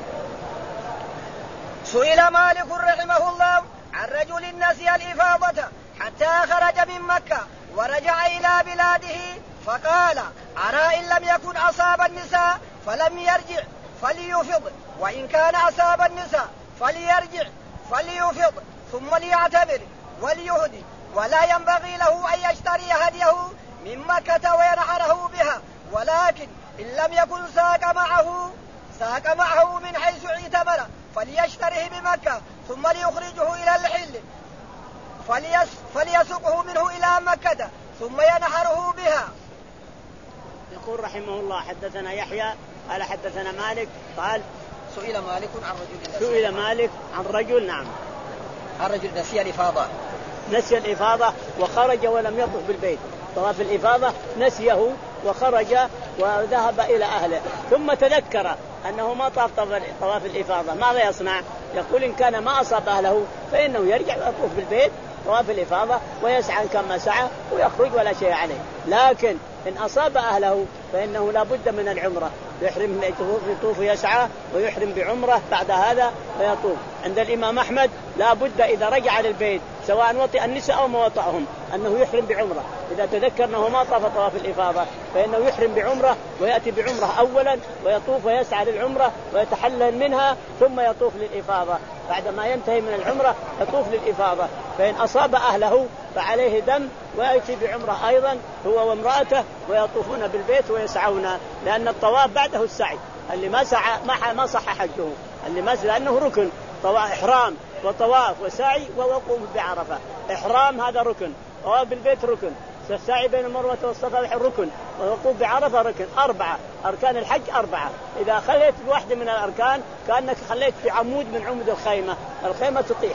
A: سئل مالك رحمه الله عن رجل نسي الإفاضة حتى خرج من مكة ورجع إلى بلاده فقال أرى إن لم يكن أصاب النساء فلم يرجع فليفض وإن كان أصاب النساء فليرجع فليفض ثم ليعتمر وليهدي ولا ينبغي له أن يشتري هديه من مكة وينحره بها ولكن إن لم يكن ساق معه ساق معه من حيث اعتمر فليشتره بمكة ثم ليخرجه إلى الحل فليس فليسقه منه إلى مكة ثم ينحره بها.
B: يقول رحمه الله حدثنا يحيى قال حدثنا مالك قال
A: سئل مالك عن رجل
B: سئل مالك عن رجل نعم
A: عن رجل نسي الإفاضة
B: نسي الإفاضة وخرج ولم يطف بالبيت طواف الإفاضة نسيه وخرج وذهب إلى أهله ثم تذكر أنه ما طاف طواف الإفاضة ماذا يصنع؟ يقول إن كان ما أصاب أهله فإنه يرجع ويطوف بالبيت طواف الإفاضة ويسعى كما سعى ويخرج ولا شيء عليه. لكن إن أصاب أهله فإنه لا بد من العمرة يحرم يطوف يسعى ويحرم بعمرة بعد هذا ويطوف. عند الإمام أحمد لا بد إذا رجع للبيت سواء وطئ النساء أو ما وطئهم أنه يحرم بعمرة. إذا تذكر أنه ما طاف طواف الإفاضة فإنه يحرم بعمرة ويأتي بعمرة أولا ويطوف ويسعى للعمرة ويتحلل منها ثم يطوف للإفاضة. بعدما ينتهي من العمرة يطوف للإفاضة فإن أصاب أهله فعليه دم ويأتي بعمرة أيضا هو وامرأته ويطوفون بالبيت ويسعون لأن الطواف بعده السعي. اللي ما سعى ما ما صح حجه اللي ما لأنه ركن طواف إحرام وطواف وسعي ووقوف بعرفة. إحرام هذا ركن طواف بالبيت ركن السعي بين المروة والصفا ركن ووقوف بعرفة ركن. أربعة أركان الحج أربعة. إذا خليت بواحدة من الأركان كأنك خليت في عمود من عمود الخيمة الخيمة تطيح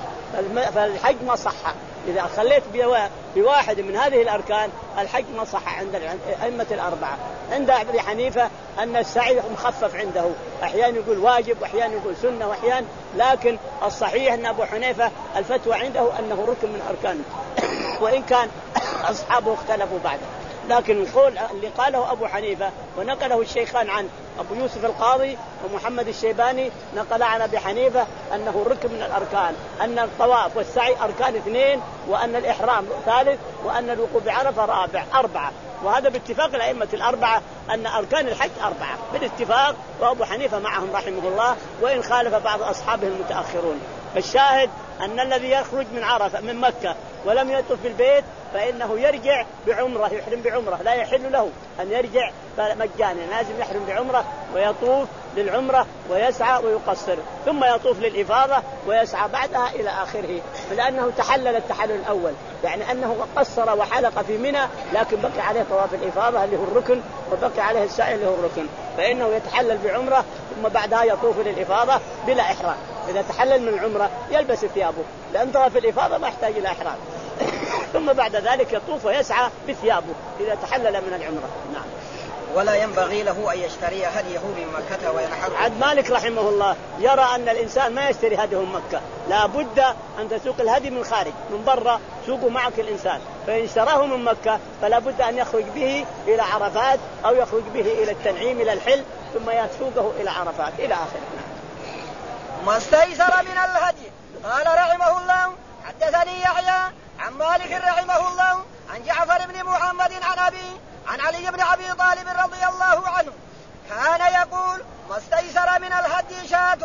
B: فالحج ما صح. إذا خليت بواحد من هذه الأركان الحج ما صح عند الأئمة الأربعة. عند أبي حنيفة أن السعي مخفف عنده أحيانا يقول واجب وأحيانا يقول سنة وأحيانا لكن الصحيح أن أبو حنيفة الفتوى عنده أنه ركن من أركان وإن كان أصحابه اختلفوا بعده. لكن القول اللي قاله أبو حنيفة ونقله الشيخان عن أبو يوسف القاضي ومحمد الشيباني نقل عن أبي حنيفة أنه ركن من الأركان أن الطواف والسعي أركان اثنين وأن الإحرام ثالث وأن الوقوف بعرفة رابع أربعة. وهذا باتفاق الأئمة الأربعة أن أركان الحج أربعة بالاتفاق وأبو حنيفة معهم رحمه الله وإن خالف بعض أصحابه المتأخرون. الشاهد أن الذي يخرج من عرفة من مكة ولم يطف في البيت فإنه يرجع بعمرة، يحرم بعمرة، لا يحل له أن يرجع مجانا، لازم يحرم بعمرة ويطوف للعمرة ويسعى ويقصر، ثم يطوف للإفاضة ويسعى بعدها إلى آخره، لأنه تحلل التحلل الأول، يعني أنه قصر وحلق في منى لكن بقي عليه طواف الإفاضة اللي هو الركن، وبقي عليه السعي اللي هو الركن، فإنه يتحلل بعمرة ثم بعدها يطوف للإفاضة بلا إحرام. إذا تحلل من العمرة يلبس ثيابه، لأن طواف الإفاضة ما يحتاج إلى إحرام ثم بعد ذلك يطوف ويسعى بثيابه إذا تحلل من العمرة. نعم.
A: ولا ينبغي له أن يشتري هديه من مكة وينحره.
B: عد مالك رحمه الله يرى أن الإنسان ما يشتري هديه من مكة، لا بد أن تسوق الهدي من خارج، من برا سوقه معك الإنسان، فإن اشتراه من مكة فلا بد أن يخرج به إلى عرفات أو يخرج به إلى التنعيم إلى الحل ثم يسوقه إلى عرفات إلى آخره.
A: ما استيسر من الهدي. قال رحمه الله حدثني يحيى عن مالك رحمه الله عن جعفر بن محمد عن أبي عن علي بن أبي طالب رضي الله عنه كان يقول ما استيسر من الهدي شاة.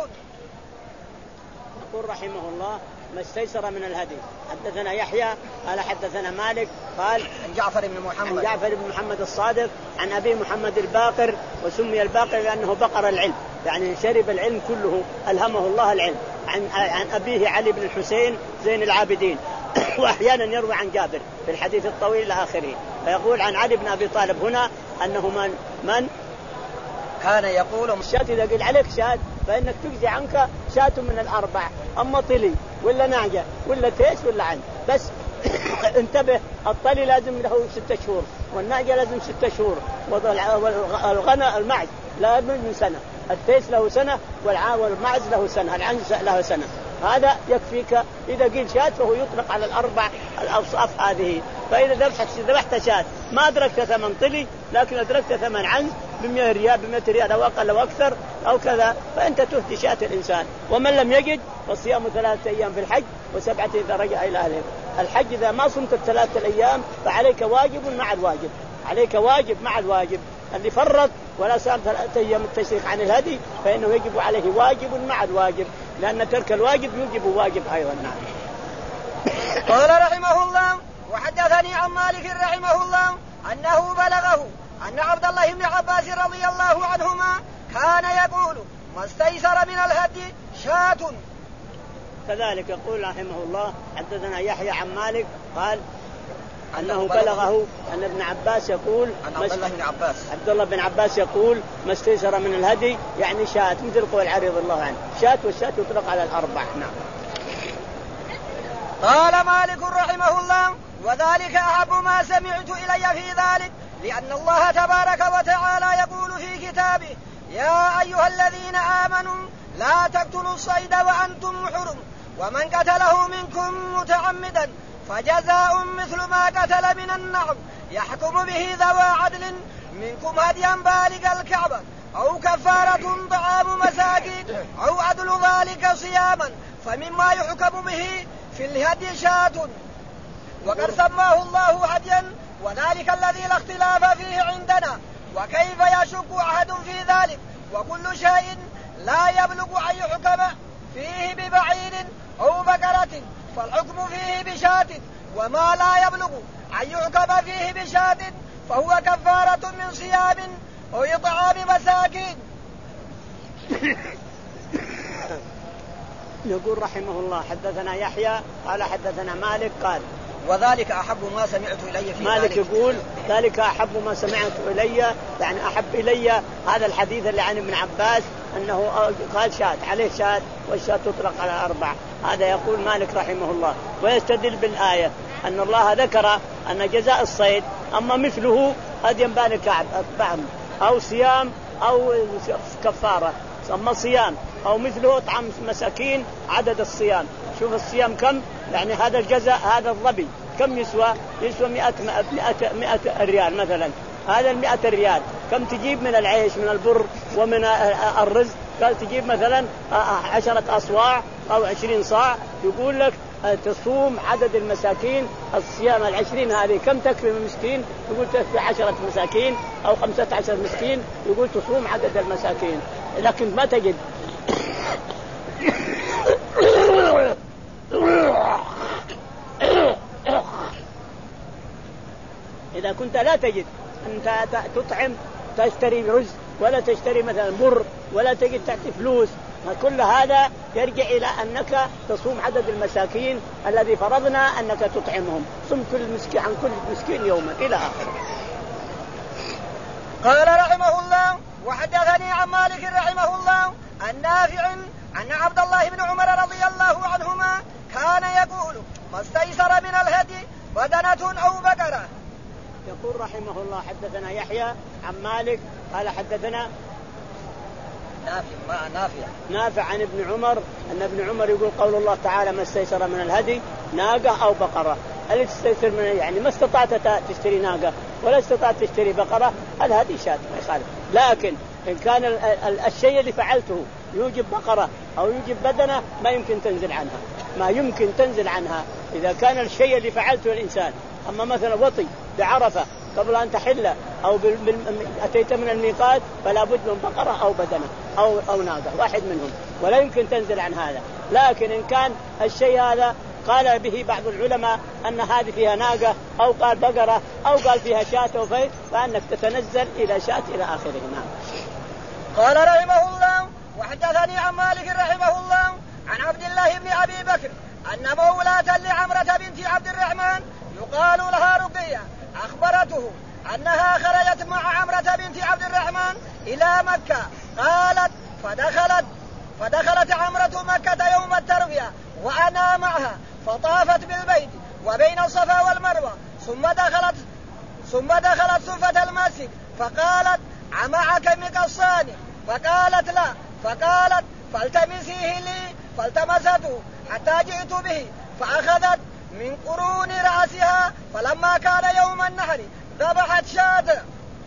B: يقول رحمه الله ما استيسر من الهدي. حدثنا يحيى قال حدثنا مالك قال
A: عن جعفر بن محمد
B: عن جعفر بن محمد الصادق عن أبي محمد الباقر، وسمي الباقر لأنه بقر العلم، يعني شرب العلم كله، ألهمه الله العلم. عن عن أبيه علي بن الحسين زين العابدين وأحيانا يروي عن جابر في الحديث الطويل إلى آخره، فيقول عن علي بن أبي طالب هنا أنه من من
A: كان يقول
B: الشاة إذا قل عليك شاة فإنك تجزي عنك شاة من الأربع، أما طلي ولا نعجة ولا تيس ولا عن، بس انتبه الطلي لازم له ستة شهور والنعجة لازم ستة شهور والغنى المعز لا من سنة، التيس له سنة والمعز له سنة، العنز له سنة، هذا يكفيك. إذا قيل شاة فهو يطلق على الأربع الأوصاف هذه. فإذا ذبحت ذبحت شاة ما أدركت ثمن طلي لكن أدركت ثمن عنز بمئة ريال بمئة ريال أو أقل أو أكثر أو كذا فأنت تهدي شاة الإنسان. ومن لم يجد فالصيام ثلاثة أيام في الحج وسبعة إذا رجع إلى أهله. الحج إذا ما صمت الثلاثة الأيام فعليك واجب مع الواجب، عليك واجب مع الواجب. اللي فرط ولا صام ثلاثة أيام التشريق عن الهدي فإنه يجب عليه واجب مع الواجب، لأن ترك الواجب يوجب واجب أيضا. نعم.
A: قال رحمه الله وحدثني عن مالك رحمه الله أنه بلغه أن عبد الله بن عباس رضي الله عنهما كان يقول ما استيسر من الهدي شاة.
B: كذلك يقول رحمه الله حدثنا يحيى عن مالك قال أنه بلغه أن ابن عباس يقول
A: عن عبد الله بن عباس
B: عبد الله بن عباس يقول ما استيسر من الهدي يعني شاة، مثل قول علي رضي الله عنه شاة، والشاة يطلق على الأربع. نعم.
A: قال مالك رحمه الله وذلك أحب ما سمعت إلي في ذلك، لأن الله تبارك وتعالى يقول في كتابه يا أيها الذين آمنوا لا تقتلوا الصيد وأنتم حرم، ومن قتله منكم متعمدا فجزاء مثل ما قتل من النعم يحكم به ذوى عدل منكم هديا بالغ الكعبة أو كفارة طعام مساكين أو عدل ذلك صياما، فمما يحكم به في الهدي شاة، وقد سماه الله هديا وذلك الذي لا اختلاف فيه عندنا، وكيف يشك أحد في ذلك، وكل شيء لا يبلغ أن يحكم فيه ببعير أو بقرة فالحكم فيه بشاة، وما لا يبلغ أن يحكم فيه بشاة فهو كفارة من صيام أو إطعام مساكين.
B: يقول رحمه الله حدثنا يحيى قال حدثنا مالك قال
A: وذلك أحب ما سمعت إلي في
B: مالك
A: ذلك.
B: يقول ذلك أحب ما سمعت إلي، يعني أحب إلي هذا الحديث اللي عن ابن عباس أنه قال شاة عليه شاة والشاة تطلق على أربع. هذا يقول مالك رحمه الله، ويستدل بالآية أن الله ذكر أن جزاء الصيد أما مثله هدي بالغ الكعبة أو صيام أو كفارة، أما صيام أو مثله طعام مساكين عدد الصيام. شوف الصيام كم، يعني هذا الجزاء هذا الظبي كم يسوى؟ يسوى مئة, مئة, مئة ريال مثلا. هذا المئة ريال كم تجيب من العيش من البر ومن الرزق؟ قال تجيب مثلا عشرة أصواع أو عشرين صاع. يقول لك تصوم عدد المساكين الصيام العشرين هذه كم تكفي من مسكين؟ يقول تكفي عشرة مساكين أو خمسة عشر مسكين. يقول تصوم عدد المساكين، لكن ما تجد إذا كنت لا تجد أنت تطعم تشتري رز ولا تشتري مثلا بر ولا تجد تعطي فلوس، كل هذا يرجع إلى أنك تصوم عدد المساكين الذي فرضنا أنك تطعمهم، صم كل مسكين عن كل مسكين يوما إلى آخره.
A: قال رحمه الله وحدثني عن مالك رحمه الله النافع أن عبد الله بن عمر رضي الله عنهما كان يقول ما استيسر من الهدي بدنة أو بقرة.
B: يقول رحمه الله حدثنا يحيى عن مالك قال حدثنا
A: نافع ما نافع
B: نافع عن ابن عمر أن ابن عمر يقول قول الله تعالى ما استيسر من الهدي ناقة أو بقرة. هل تستيسر من يعني ما استطعت تشتري ناقة ولا استطعت تشتري بقرة الهدي شاة ما يخالف، لكن إن كان الشيء اللي فعلته يوجب بقرة أو يوجب بدنة ما يمكن تنزل عنها، ما يمكن تنزل عنها إذا كان الشيء اللي فعلته الإنسان. أما مثلا وطي بعرفة قبل أن تحل أو أتيت من الميقات فلا بد من بقرة أو بدنة أو أو ناقة واحد منهم ولا يمكن تنزل عن هذا. لكن إن كان الشيء هذا قال به بعض العلماء أن هذه فيها ناقة أو قال بقرة أو قال فيها شاة أو فيه فأنك تتنزل إلى شاة إلى آخره. نعم.
A: قال رحمه الله وحدثني عن مالك رحمه الله عن عبد الله بن أبي بكر أن مولاة لعمرة بنت عبد الرحمن يقال لها رقية أخبرته أنها خرجت مع عمرة بنت عبد الرحمن إلى مكة قالت فدخلت فدخلت عمرة مكة يوم التروية وأنا معها فطافت بالبيت وبين الصفا والمروة ثم دخلت ثم دخلت صفة المسجد فقالت أمعك مقصان؟ فقالت لا، فقالت فالتمسيه لي فالتمسته حتى جئت به فأخذت من قرون رأسها فلما كان يوم النحر ذبحت شاة.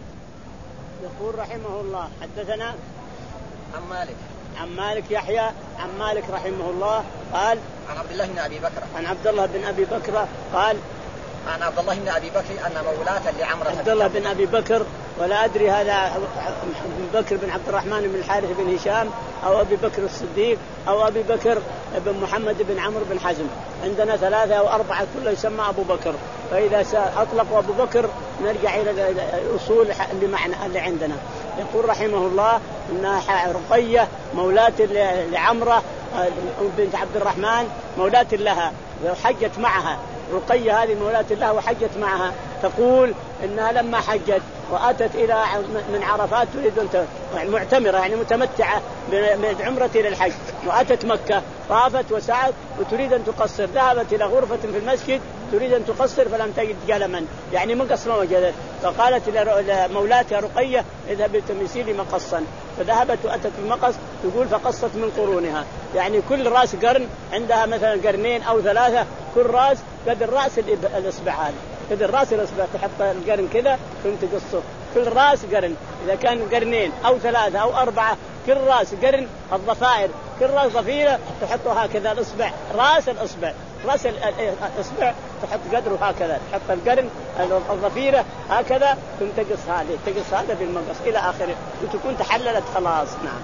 B: يقول رحمه الله حدثنا
A: عن مالك
B: عن مالك يحيى عن مالك رحمه الله قال
A: عن عبد الله بن أبي بكر
B: عن عبد الله بن أبي بكر قال
A: عن عبد الله بن أبي بكر أن مولاة لعمرة
B: عبد الله بن أبي بكر ولا أدري هذا بن بكر بن عبد الرحمن بن الحارث بن هشام أو أبي بكر الصديق أو أبي بكر بن محمد بن عمرو بن حزم. عندنا ثلاثة أو أربعة كله يسمى أبو بكر، فإذا أطلقوا أبو بكر نرجع إلى الأصول اللي معنا اللي عندنا. يقول رحمه الله إنها رقية مولاة لعمرة بنت عبد الرحمن مولاة لها وحجت معها. رقية هذه مولاة لها وحجت معها تقول إنها لما حجت وأتت إلى من عرفات تريد أن معتمرة يعني متمتعة من عمرة إلى الحج وأتت مكة طافت وسعت وتريد أن تقصر، ذهبت إلى غرفة في المسجد تريد أن تقصر فلم تجد قلما يعني من قصر ما وجدت، فقالت لمولاتها رقية اذهب التمسي لي مقصا، فذهبت وأتت المقص تقول فقصت من قرونها يعني كل رأس قرن عندها مثلا قرنين أو ثلاثة، كل رأس قدر رأس الإصبع هذا قدر رأس الإصبع تحط القرن كذا ثم تقصه كل رأس قرن، إذا كان قرنين أو ثلاثة أو أربعة كل رأس قرن الضفائر كل رأس ضفيرة تحطه هكذا الإصبع رأس الإصبع رأس الإصبع تحط قدره هكذا تحط القرن الضفيرة هكذا ثم تقص هذه تقص هذا بالمقص إلى آخره وتكون تحللت خلاص. نعم.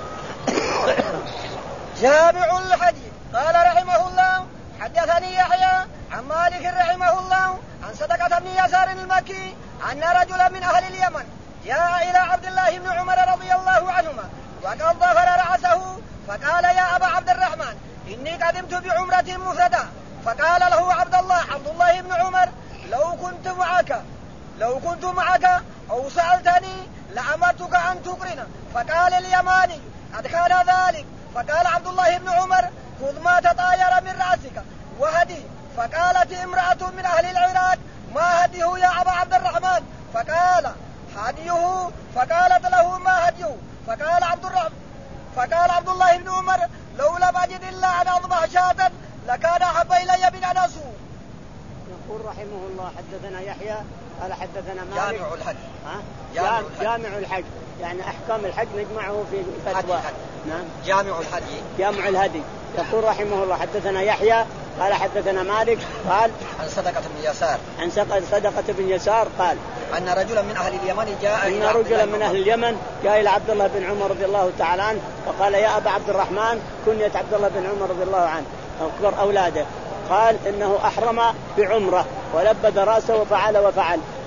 A: جامع الحديث. قال رحمه الله حدثني يحيى عن مالك رحمه الله عن صدقة بن يسار المكي أن رجلا من أهل اليمن جاء إلى عبد الله بن عمر رضي الله عنهما وقد ظفر رأسه فقال يا أبا عبد الرحمن إني قدمت بعمرة مفردة، فقال له عبد الله عبد الله بن عمر لو كنت معك لو كنت معك أو سألتني لأمرتك أن تقرن، فقال اليماني قد كان ذلك، فقال عبد الله بن عمر خذ ما تطاير من رأسك وهدي، فقالت امرأة من أهل العراق ما هديه يا أبا عبد الرحمن؟ فقال هديه، فقالت له ما هديه؟ فقال عبد الرحمن فقال عبد الله بن عمر لو لم أجد إلا أن أضبح شاة لكان أحب إلي من أن أصوم.
B: يقول رحمه الله حدثنا يحيى قال حدثنا مالك
A: جامع الحج
B: ها؟
A: جامع,
B: جامع الحج يعني أحكام الحج نجمعه في فتوى. نعم.
A: جامع الحج
B: جامع الهدي. يقول رحمه الله حدثنا يحيى قال حدثنا مالك قال
A: عن صدقة بن يسار
B: عن صدقة بن يسار قال
A: أن رجلا من أهل اليمن جاء
B: أن رجلا من أهل اليمن جاء إلى عبد الله بن عمر رضي الله تعالى عنه فقال يا أبا عبد الرحمن كنية عبد الله بن عمر رضي الله عنه أكبر أولاده، قال إنه أحرم بعمرة ولبد رأسه وفعل وفعل،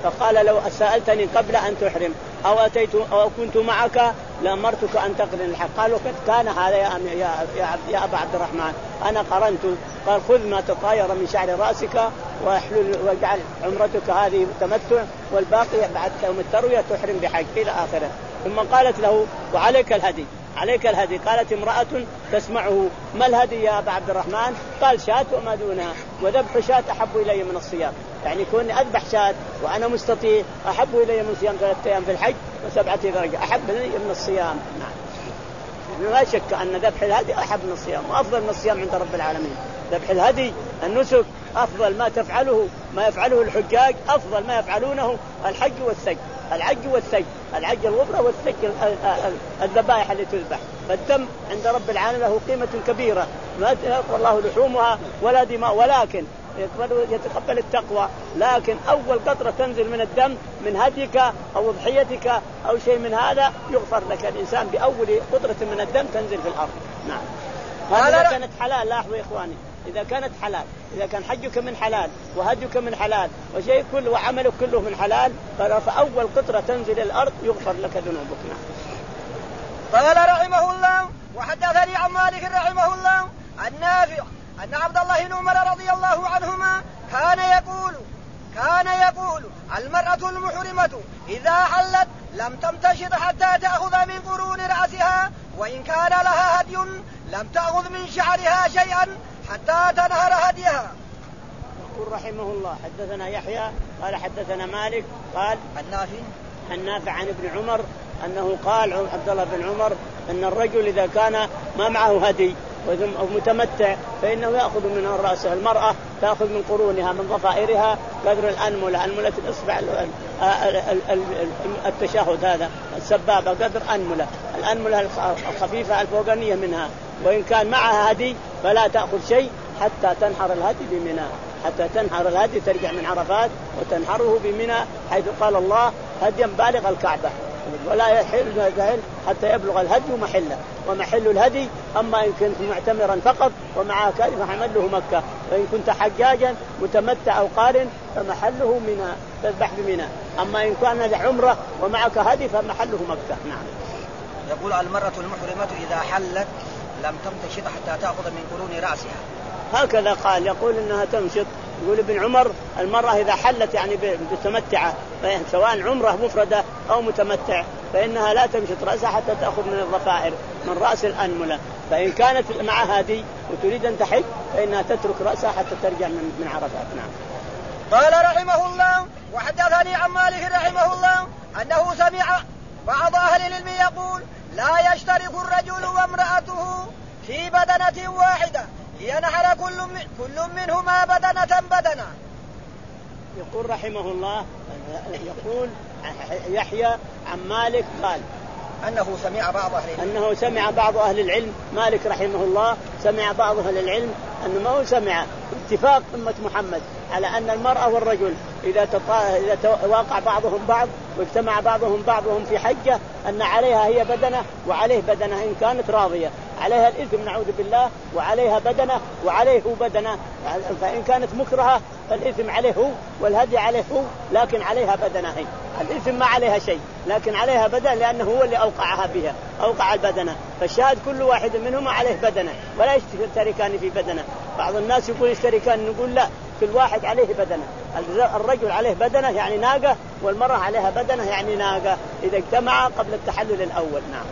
B: فقال لو سألتني قبل أن تحرم أو أتيت أو كنت معك لأمرتك أن تقرن الحج. قالوا قد كان هذا يا, يا, يا, يا أبا عبد الرحمن أنا قرنت. قال خذ ما تطاير من شعر رأسك واحلل واجعل عمرتك هذه تمتع والباقي بعد يوم التروية تحرم بحج إلى آخره. ثم قالت له وعليك الهدي عليك الهدي. قالت امرأة تسمعه ما الهدي يا أبا عبد الرحمن؟ قال شاة وما دونها وذبح شاة أحب إلي من الصيام. يعني كوني أذبح شاة وأنا مستطيع أحب إلي من صيام ثلاثة أيام في الحج وسبعة درجة أحب إلي من الصيام. نعم لا شك أن ذبح الهدي أحب من الصيام وأفضل من الصيام عند رب العالمين. ذبح الهدي النسك أفضل ما تفعله ما يفعله الحجاج أفضل ما يفعلونه الحج والسج العج والسج العج الغبرة والسج الذبائح اللي تذبح. فالدم عند رب العالمين له قيمة كبيرة ما يقبل الله لحومها ولا دماء ولكن يتقبل التقوى. لكن أول قطرة تنزل من الدم من هديك أو ضحيتك أو شيء من هذا يغفر لك الإنسان بأول قطرة من الدم تنزل في الأرض. نعم هذا كانت حلال. لاحظوا يا إخواني إذا كانت حلال إذا كان حجك من حلال وهديك من حلال وشيء كله وعملك كله من حلال فأول قطرة تنزل الأرض يغفر لك ذنوبك. نعم.
A: قال رحمه الله وحدثني عن مالك رحمه الله النافع أن عبد الله بن عمر رضي الله عنهما كان يقول كان يقول المرأة المحرمة إذا حلت لم تمتشط حتى تأخذ من قرون رأسها وإن كان لها هدي لم تأخذ من شعرها شيئا حتى تنهر هديها.
B: يقول رحمه الله حدثنا يحيى قال حدثنا مالك قال
A: النافع
B: النافع عن ابن عمر أنه قال عبد الله بن عمر أن الرجل إذا كان ما معه هدي أو متمتع فإنه يأخذ من رأسه. المرأة تأخذ من قرونها من ضفائرها قدر الأنملة أنملة الإصبع التشهد هذا السبابة قدر أنملة الأنملة الخفيفة الفوقانية منها. وإن كان معها هدي فلا تأخذ شيء حتى تنحر الهدي بمنى حتى تنحر الهدي ترجع من عرفات وتنحره بمنى حيث قال الله هديا بالغ الكعبة ولا يحل حتى يبلغ الهدي محله ومحل الهدي. أما إن كنت معتمرا فقط ومعك فمحله مكة وإن كنت حجاجا متمتع أو قارن فمحله منى تذبح بمنى. أما إن كان عمرة ومعك هدي فمحله مكة. نعم.
A: يقول المرأة المحرمة إذا حلت لم تمتشط حتى تأخذ من قرون رأسها
B: هكذا قال. يقول إنها تمشط. يقول ابن عمر المرأة إذا حلت يعني متمتعة سواء عمرة مفردة أو متمتع فإنها لا تمشط رأسها حتى تأخذ من الضفائر من رأس الأنملة. فإن كانت معها هدي وتريد أن تحج فإنها تترك رأسها حتى ترجع من, من عرفات. نعم.
A: قال رحمه الله وحدثني عن مالك رحمه الله أنه سمع بعض أهل العلم يقول لا يشترك الرجل وامرأته في بدنة واحدة لينحر كل, كل منهما بدنة بدنة.
B: يقول رحمه الله يقول يحيى عن مالك قال
A: أنه سمع بعض أهل العلم
B: أنه سمع بعض أهل العلم مالك رحمه الله سمع بعض أهل العلم أنه ما هو سمع اتفاق أمة محمد على أن المرأة والرجل إذا تطا... إذا تواقع بعضهم بعض واجتمع بعضهم بعضهم في حجة أن عليها هي بدنة وعليه بدنة إن كانت راضية عليها الإثم نعوذ بالله وعليها بدنة وعليه بدنة. فإن كانت مكرهة فالإثم عليه هو والهدي عليه هو لكن عليها بدنة هي. الإثم ما عليها شيء لكن عليها بدنة لأنه هو اللي أوقعها بها أوقع البدنة. فالشاهد كل واحد منهما عليه بدنة ولا يشتركان في بدنة. بعض الناس يقول يشتركان نقول لا كل واحد عليه بدنة. الرجل عليه بدنة يعني ناقة والمرأة عليها بدنة يعني ناقة إذا اجتمعا قبل التحلل الأول. نعم.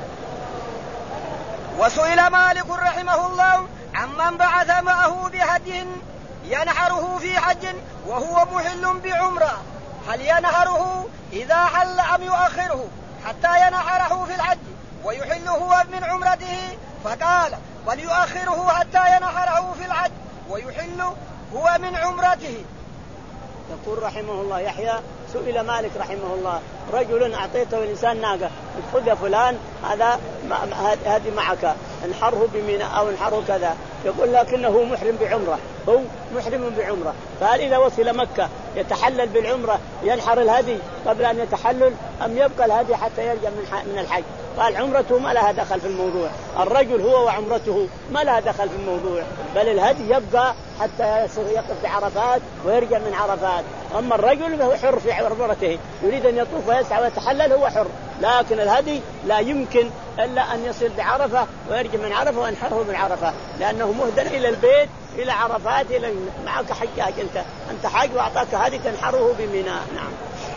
A: وسئل مالك رحمه الله عمن بعث معه بهدي ينحره في حج وهو محل بعمرة هل ينحره إذا حل أم يؤخره حتى ينحره في الحج ويحل هو من عمرته؟ فقال بل يؤخره حتى ينحره في الحج ويحل هو من عمرته.
B: يقول رحمه الله يحيى سئل مالك رحمه الله رجل أعطيته الإنسان ناقة خذ يا فلان هذا هذه معك انحره بمنى أو انحره كذا. يقول لكنه محرم بعمرة هو محرم بعمرة فهل إذا وصل مكة يتحلل بالعمرة ينحر الهدي قبل أن يتحلل أم يبقى الهدي حتى يرجع من الحج؟ قال عمرته ما لها دخل في الموضوع، الرجل هو وعمرته ما لها دخل في الموضوع، بل الهدي يبقى حتى يقف بعرفات ويرجع من عرفات. أما الرجل فهو حر في عمرته، يريد أن يطوف ويسعى ويتحلل هو حر، لكن الهدي لا يمكن إلا أن يصل بعرفة ويرجع من عرفة وينحره من عرفة، لأنه مهدى إلى البيت إلى عرفات إلى معك حجاج، أنت أنت حاج وأعطاك هدي تنحره بمنى. نعم.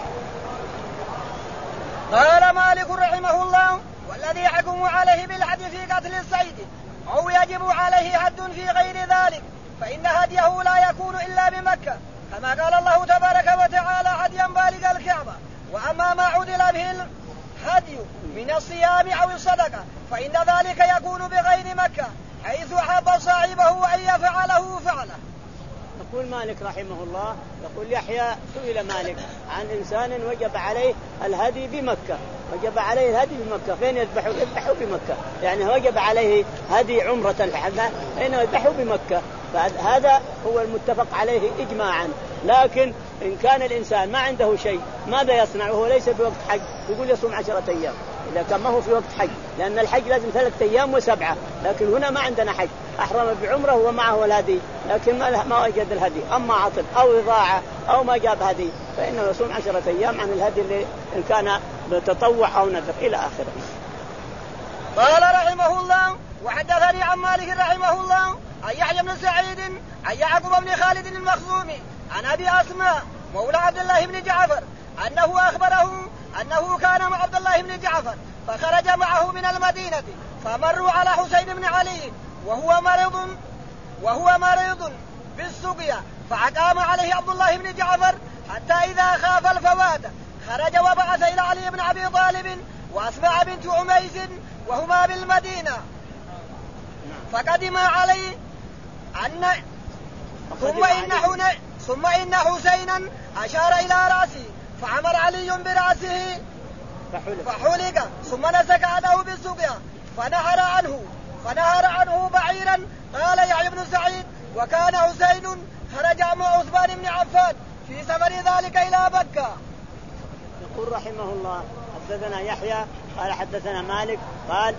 A: قال مالك رحمه الله: والذي يحكم عليه بالحد في قتل الصيد أو يجب عليه حد في غير ذلك فإن هديه لا يكون إلا بمكة، كما قال الله تبارك وتعالى: هديا بالغ الكعبة. وأما ما عدل به الهدي من الصيام أو الصدقة فإن ذلك يكون بغير مكة، حيث أحب صاحبه أن يفعله فعله.
B: يقول مالك رحمه الله، يقول يحيى سئل مالك عن إنسان وجب عليه الهدي بمكة، وجب عليه الهدي بمكة، فين يذبحوا؟ يذبحوا بمكة، يعني وجب عليه هدي عمرة الحج فإنه يذبحوا بمكة، فهذا هو المتفق عليه إجماعا. لكن إن كان الإنسان ما عنده شيء ماذا يصنع وهو ليس بوقت حج؟ يقول يصوم عشرة أيام إذا كان ما هو في وقت حج، لأن الحج لازم ثلاثة أيام وسبعة، لكن هنا ما عندنا حج، أحرم بعمره ومعه الهدي لكن ما وجد الهدي، أما عطل أو إضاعة أو ما جاب هدي فإنه يصوم عشرة أيام عن الهدي اللي إن كان بتطوع أو نذر إلى آخره.
A: قال رحمه الله: وحدثني عن مالك رحمه الله عن يحيى بن سعيد عن يعقوب بن خالد المخزومي عن أبي أسماء مولى عبد الله بن جعفر أنه أخبره أنه كان مع عبد الله بن جعفر فخرج معه من المدينة فمروا على حسين بن علي وهو مريض وهو مريض بالسقيا، فأقام عليه عبد الله بن جعفر حتى إذا خاف الفوات خرج وبعث إلى علي بن أبي طالب وأسماء بنت عميس وهما بالمدينة، فقدم علي أن ثم إن, ثم إن حسينا أشار إلى رأسه فعمر علي برأسه فحلق ثم نسك يده بالسقيا فنهر عنه فنهر عنه بعيرا. قال يحيى بن سعيد: وكان حسين خرج مع عثمان بن عفان في سفر ذلك إلى مكة.
B: يقول رحمه الله: حدثنا يحيى قال حدثنا مالك قال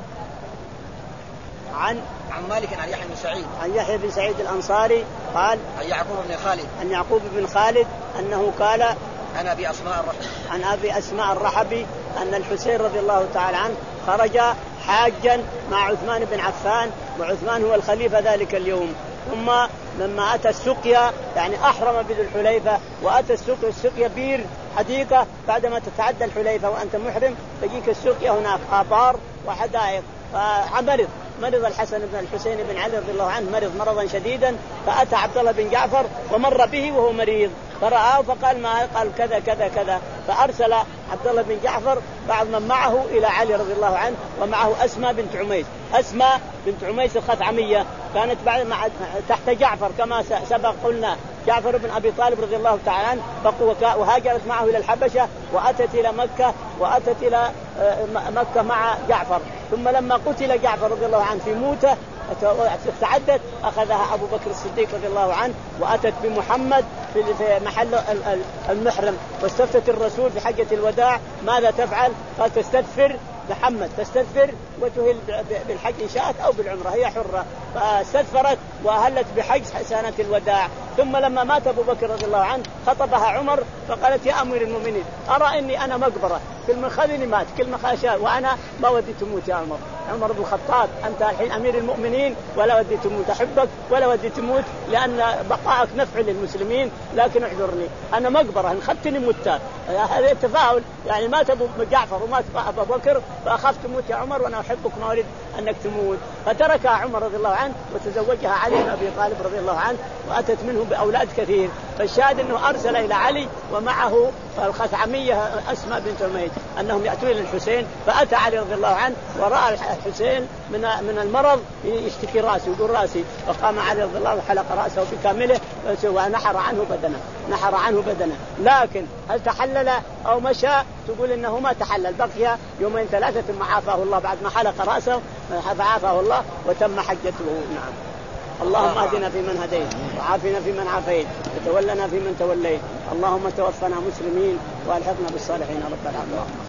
B: عن
A: عن مالك عن يحيى بن سعيد
B: عن يحيى بن سعيد الأنصاري قال
A: عن يعقوب بن خالد
B: عن يعقوب بن خالد أنه قال
A: عن أبي أسماء الرحبي
B: عن أبي أسماء الرحبي أن الحسين رضي الله تعالى عنه خرج حاجا مع عثمان بن عفان، وعثمان هو الخليفة ذلك اليوم. ثم لما أتى السقيا يعني أحرم بذي الحليفة وأتى السقيا، السقيا بير حديقة بعدما تتعدى الحليفة وأنت محرم تجيك السقيا هناك آبار وحدائق. فمرض مرض الحسن بن الحسين بن علي رضي الله عنه مرض مرضا شديدا، فأتى عبد الله بن جعفر ومر به وهو مريض فرآه فقال ما قال كذا كذا كذا، فأرسل عبد الله بن جعفر بعض من معه إلى علي رضي الله عنه ومعه أسماء بنت عميس. أسماء بنت عميس الخثعمية كانت بعد مع تحت جعفر كما سبق قلنا، جعفر بن أبي طالب رضي الله تعالى عنه، وهاجرت معه إلى الحبشة وأتت إلى مكة وأتت إلى مكة مع جعفر. ثم لما قتل جعفر رضي الله عنه في موته تعدت أخذها أبو بكر الصديق رضي الله عنه وأتت بمحمد في محل المحرم، واستفتت الرسول في حجة الوداع ماذا تفعل؟ قال تستدفر محمد، تستدفر وتهل بالحج إن شاءت أو بالعمرة، هي حرة. فاستدفرت وأهلت بحج سنة الوداع. ثم لما مات أبو بكر رضي الله عنه خطبها عمر فقالت: يا أمير المؤمنين أرى إني أنا مقبرة، كل من خذني مات، كل من خاشا وأنا ما ودي تموت يا عمر. عمر بن الخطاب أنت الحين أمير المؤمنين ولا ودي تموت، أحبك ولا ودي تموت لأن بقائك نفع للمسلمين، لكن اعذرني أنا مقبرة إن خدتني مت. هذا التفاؤل يعني مات أبو جعفر ومات أبو بكر فأخاف تموت يا عمر وأنا أحبك ما أريد أنك تموت. فتركها عمر رضي الله عنه وتزوجها علي بن أبي طالب رضي الله عنه وأتت منه بأولاد كثير. فالشاهد أنه أرسل إلى علي ومعه الخثعمية أسماء بنت عميس أنهم يأتون إلى الحسين، فأتى علي رضي الله عنه ورأى الحسين من من المرض يشتكي رأسه يقول رأسي، فقام علي رضي الله عنه وحلق رأسه بكامله ونحر عنه بدنه نحر عنه بدنه لكن هل تحلل أو مشى؟ تقول إنه ما تحلل، بقي يومين ثلاثة ثم عافاه الله بعد ما حلق رأسه فعافاه الله وتم حجته. نعم. اللهم اهدنا فيمن هديت وعافنا فيمن عافيت وتولنا فيمن توليت، اللهم توفنا مسلمين والحقنا بالصالحين رب العالمين.